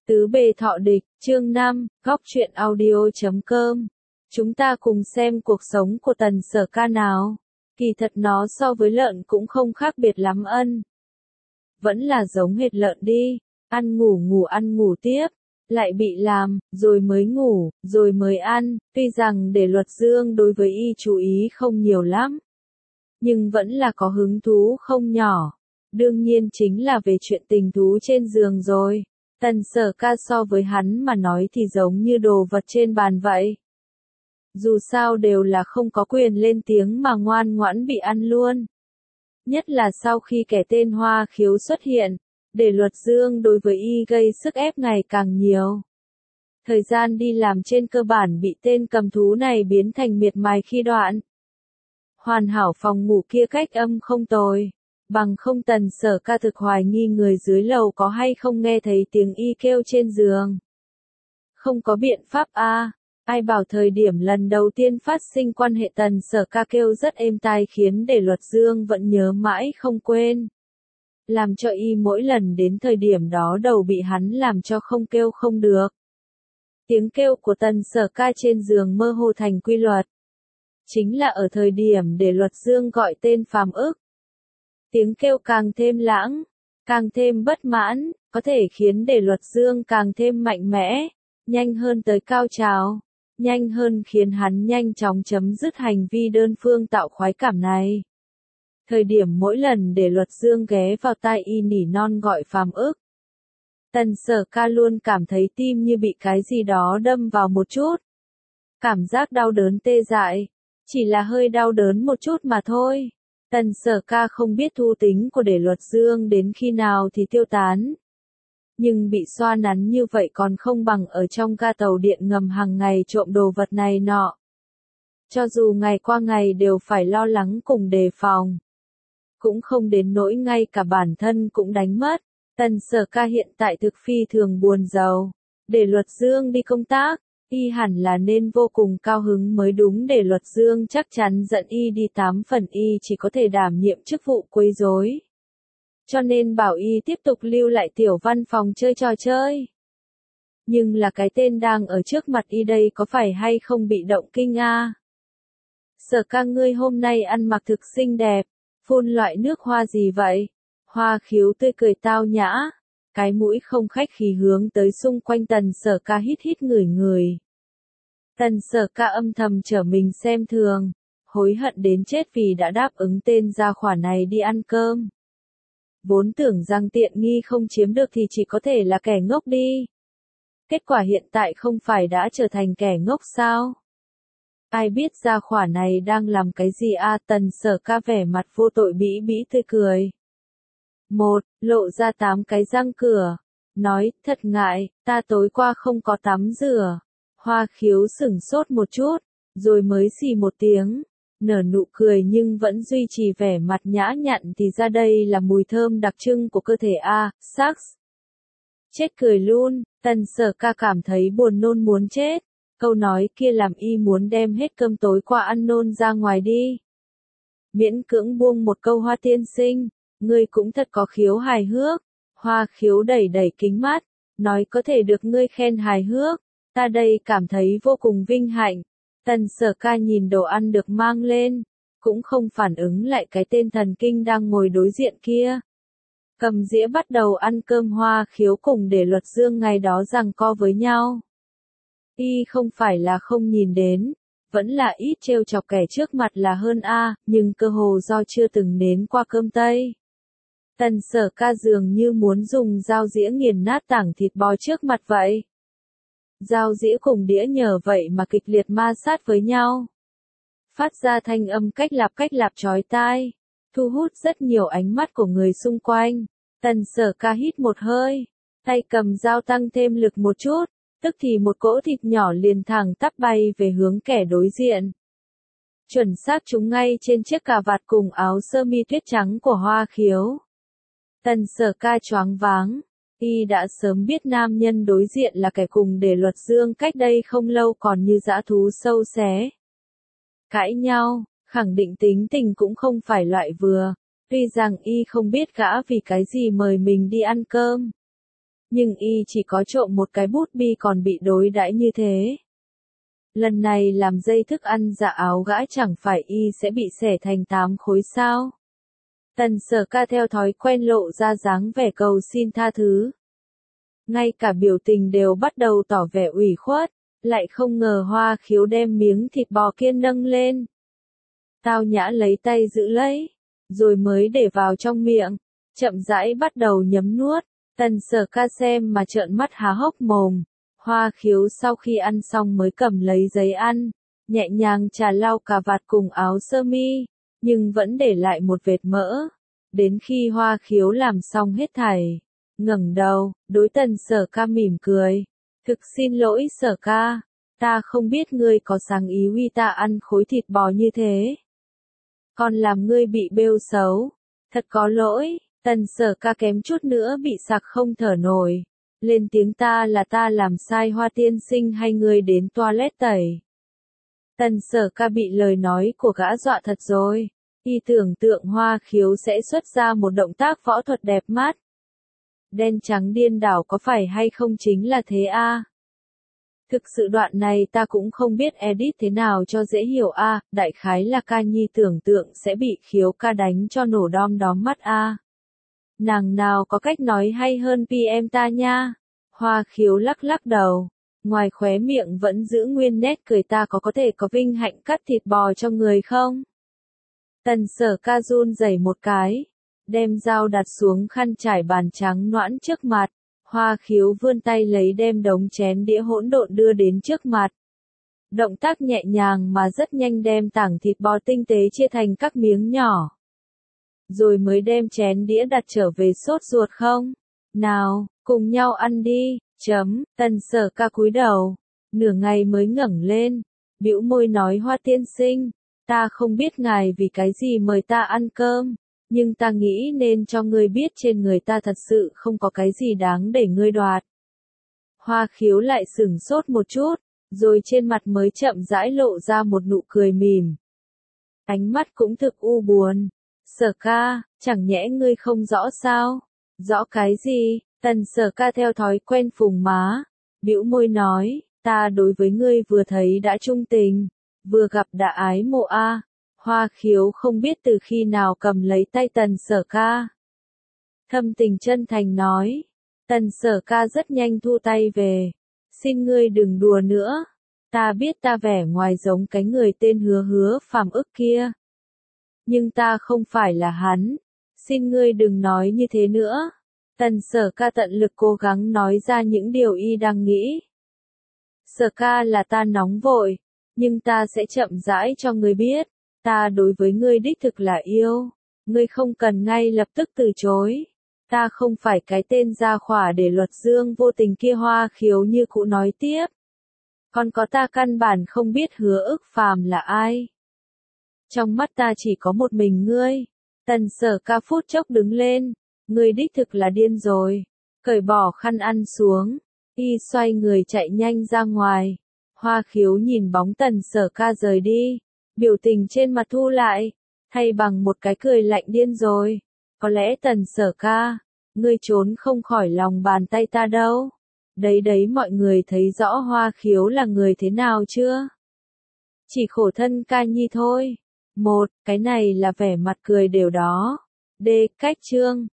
Tứ bề thọ địch, chương 5, góc truyện audio.com. Chúng ta cùng xem cuộc sống của Tần Sở Ca nào. Kỳ thật nó so với lợn cũng không khác biệt lắm ân. Vẫn là giống hệt lợn đi, ăn ngủ tiếp, lại bị làm, rồi mới ngủ, rồi mới ăn, tuy rằng để luật dương đối với y chú ý không nhiều lắm. Nhưng vẫn là có hứng thú không nhỏ. Đương nhiên chính là về chuyện tình thú trên giường rồi. Tần Sở Ca so với hắn mà nói thì giống như đồ vật trên bàn vậy. Dù sao đều là không có quyền lên tiếng mà ngoan ngoãn bị ăn luôn. Nhất là sau khi kẻ tên Hoa Khiếu xuất hiện, để luật dương đối với y gây sức ép ngày càng nhiều. Thời gian đi làm trên cơ bản bị tên cầm thú này biến thành miệt mài khi đoạn. Hoàn hảo phòng ngủ kia cách âm không tồi. Bằng không Tần Sở Ca thực hoài nghi người dưới lầu có hay không nghe thấy tiếng y kêu trên giường. Không có biện pháp a, ai bảo thời điểm lần đầu tiên phát sinh quan hệ Tần Sở Ca kêu rất êm tai khiến để luật dương vẫn nhớ mãi không quên. Làm cho y mỗi lần đến thời điểm đó đầu bị hắn làm cho không kêu không được. Tiếng kêu của Tần Sở Ca trên giường mơ hồ thành quy luật. Chính là ở thời điểm để luật dương gọi tên phàm ức. Tiếng kêu càng thêm lãng, càng thêm bất mãn, có thể khiến để luật dương càng thêm mạnh mẽ, nhanh hơn tới cao trào, nhanh hơn khiến hắn nhanh chóng chấm dứt hành vi đơn phương tạo khoái cảm này. Thời điểm mỗi lần để luật dương ghé vào tai y nỉ non gọi phàm ức. Tần Sở Ca luôn cảm thấy tim như bị cái gì đó đâm vào một chút. Cảm giác đau đớn tê dại, chỉ là hơi đau đớn một chút mà thôi. Tần Sở Ca không biết thu tính của để luật dương đến khi nào thì tiêu tán. Nhưng bị xoa nắn như vậy còn không bằng ở trong ga tàu điện ngầm hàng ngày trộm đồ vật này nọ. Cho dù ngày qua ngày đều phải lo lắng cùng đề phòng. Cũng không đến nỗi ngay cả bản thân cũng đánh mất. Tần Sở Ca hiện tại thực phi thường buồn rầu. Để luật dương đi công tác. Y hẳn là nên vô cùng cao hứng mới đúng, để luật dương chắc chắn dẫn y đi 8 phần y chỉ có thể đảm nhiệm chức vụ quấy rối. Cho nên bảo y tiếp tục lưu lại tiểu văn phòng chơi trò chơi. Nhưng là cái tên đang ở trước mặt y đây có phải hay không bị động kinh a? Sở Ca ngươi hôm nay ăn mặc thực xinh đẹp, phun loại nước hoa gì vậy? Hoa Khiếu tươi cười tao nhã. Cái mũi không khách khí hướng tới xung quanh Tần Sở Ca hít hít ngửi. Tần Sở Ca âm thầm trở mình xem thường, hối hận đến chết vì đã đáp ứng tên gia khỏa này đi ăn cơm. Vốn tưởng rằng tiện nghi không chiếm được thì chỉ có thể là kẻ ngốc đi. Kết quả hiện tại không phải đã trở thành kẻ ngốc sao? Ai biết gia khỏa này đang làm cái gì a? Tần Sở Ca vẻ mặt vô tội bĩ bĩ tươi cười. Lộ ra 8 cái răng cửa. Nói, thật ngại, ta tối qua không có tắm rửa. Hoa Khiếu sửng sốt một chút, rồi mới xì một tiếng. Nở nụ cười nhưng vẫn duy trì vẻ mặt nhã nhặn thì ra đây là mùi thơm đặc trưng của cơ thể a, sex. Chết cười luôn, Tần Sở Ca cảm thấy buồn nôn muốn chết. Câu nói kia làm y muốn đem hết cơm tối qua ăn nôn ra ngoài đi. Miễn cưỡng buông một câu Hoa tiên sinh. Ngươi cũng thật có khiếu hài hước. Hoa Khiếu đẩy kính mắt, nói có thể được ngươi khen hài hước, ta đây cảm thấy vô cùng vinh hạnh. Tần Sở Ca nhìn đồ ăn được mang lên, cũng không phản ứng lại cái tên thần kinh đang ngồi đối diện kia. Cầm dĩa bắt đầu ăn cơm. Hoa Khiếu cùng để luật dương ngày đó giằng co với nhau. Y không phải là không nhìn đến, vẫn là ít trêu chọc kẻ trước mặt là hơn a, nhưng cơ hồ do chưa từng nếm qua cơm Tây. Tần Sở Ca dường như muốn dùng dao dĩa nghiền nát tảng thịt bò trước mặt vậy. Dao dĩa cùng đĩa nhờ vậy mà kịch liệt ma sát với nhau. Phát ra thanh âm cách lạp chói tai, thu hút rất nhiều ánh mắt của người xung quanh. Tần Sở Ca hít một hơi, tay cầm dao tăng thêm lực một chút, tức thì một cỗ thịt nhỏ liền thẳng tắp bay về hướng kẻ đối diện. Chuẩn xác trúng ngay trên chiếc cà vạt cùng áo sơ mi tuyết trắng của Hoa Khiếu. Tần Sở Ca choáng váng, y đã sớm biết nam nhân đối diện là kẻ cùng để luật dương cách đây không lâu còn như dã thú sâu xé. Cãi nhau, khẳng định tính tình cũng không phải loại vừa, tuy rằng y không biết gã vì cái gì mời mình đi ăn cơm. Nhưng y chỉ có trộm một cái bút bi còn bị đối đãi như thế. Lần này làm dây thức ăn dạ áo gã chẳng phải y sẽ bị xẻ thành 8 khối sao? Tần Sở Ca theo thói quen lộ ra dáng vẻ cầu xin tha thứ. Ngay cả biểu tình đều bắt đầu tỏ vẻ ủy khuất, lại không ngờ Hoa Khiếu đem miếng thịt bò kia nâng lên. Tao nhã lấy tay giữ lấy, rồi mới để vào trong miệng, chậm rãi bắt đầu nhấm nuốt. Tần Sở Ca xem mà trợn mắt há hốc mồm. Hoa Khiếu sau khi ăn xong mới cầm lấy giấy ăn, nhẹ nhàng chà lau cà vạt cùng áo sơ mi, nhưng vẫn để lại một vệt mỡ. Đến khi Hoa Khiếu làm xong hết thảy, ngẩng đầu, đối Tần Sở Ca mỉm cười. Thực xin lỗi Sở Ca, ta không biết ngươi có sáng ý uy ta ăn khối thịt bò như thế. Còn làm ngươi bị bêu xấu, thật có lỗi. Tần Sở Ca kém chút nữa bị sặc không thở nổi. Lên tiếng ta làm sai Hoa tiên sinh hay ngươi đến toilet tẩy. Tần Sở Ca bị lời nói của gã dọa thật rồi. Y tưởng tượng Hoa Khiếu sẽ xuất ra một động tác võ thuật đẹp mắt. Đen trắng điên đảo có phải hay không chính là thế a? Thực sự đoạn này ta cũng không biết edit thế nào cho dễ hiểu a, đại khái là Ca Nhi tưởng tượng sẽ bị Khiếu ca đánh cho nổ đom đóm mắt a. Nàng nào có cách nói hay hơn PM ta nha. Hoa Khiếu lắc lắc đầu, ngoài khóe miệng vẫn giữ nguyên nét cười ta có thể có vinh hạnh cắt thịt bò cho người không? Tần Sở Ca run rẩy một cái, đem dao đặt xuống khăn trải bàn trắng nõn trước mặt. Hoa Khiếu vươn tay lấy đem đống chén đĩa hỗn độn đưa đến trước mặt. Động tác nhẹ nhàng mà rất nhanh đem tảng thịt bò tinh tế chia thành các miếng nhỏ. Rồi mới đem chén đĩa đặt trở về sốt ruột không? Nào, cùng nhau ăn đi, Tần Sở Ca cúi đầu, nửa ngày mới ngẩng lên, bĩu môi nói Hoa tiên sinh, ta không biết ngài vì cái gì mời ta ăn cơm, nhưng ta nghĩ nên cho ngươi biết trên người ta thật sự không có cái gì đáng để ngươi đoạt. Hoa Khiếu lại sửng sốt một chút, rồi trên mặt mới chậm rãi lộ ra một nụ cười mỉm. Ánh mắt cũng thực u buồn. Sở Ca, chẳng nhẽ ngươi không rõ sao? Rõ cái gì? Tần Sở Ca theo thói quen phùng má, bĩu môi nói, ta đối với ngươi vừa thấy đã trung tình, vừa gặp đã ái mộ a. Hoa Khiếu không biết từ khi nào cầm lấy tay Tần Sở Ca. Thâm tình chân thành nói. Tần Sở Ca rất nhanh thu tay về. Xin ngươi đừng đùa nữa. Ta biết ta vẻ ngoài giống cái người tên Hứa Phàm ức kia. Nhưng ta không phải là hắn. Xin ngươi đừng nói như thế nữa. Tần Sở Ca tận lực cố gắng nói ra những điều y đang nghĩ. Sở Ca là ta nóng vội, nhưng ta sẽ chậm rãi cho ngươi biết. Ta đối với ngươi đích thực là yêu. Ngươi không cần ngay lập tức từ chối. Ta không phải cái tên gia khỏa để luật dương vô tình kia. Hoa Khiếu như cũ nói tiếp. Còn có ta căn bản không biết Hứa Ức Phàm là ai. Trong mắt ta chỉ có một mình ngươi. Tần Sở Ca phút chốc đứng lên. Ngươi đích thực là điên rồi. Cởi bỏ khăn ăn xuống. Y xoay người chạy nhanh ra ngoài. Hoa Khiếu nhìn bóng Tần Sở Ca rời đi. Biểu tình trên mặt thu lại. Thay bằng một cái cười lạnh điên rồi. Có lẽ Tần Sở Ca, ngươi trốn không khỏi lòng bàn tay ta đâu. Đấy mọi người thấy rõ Hoa Khiếu là người thế nào chưa? Chỉ khổ thân Ca Nhi thôi. Cái này là vẻ mặt cười đều đó. Cách chương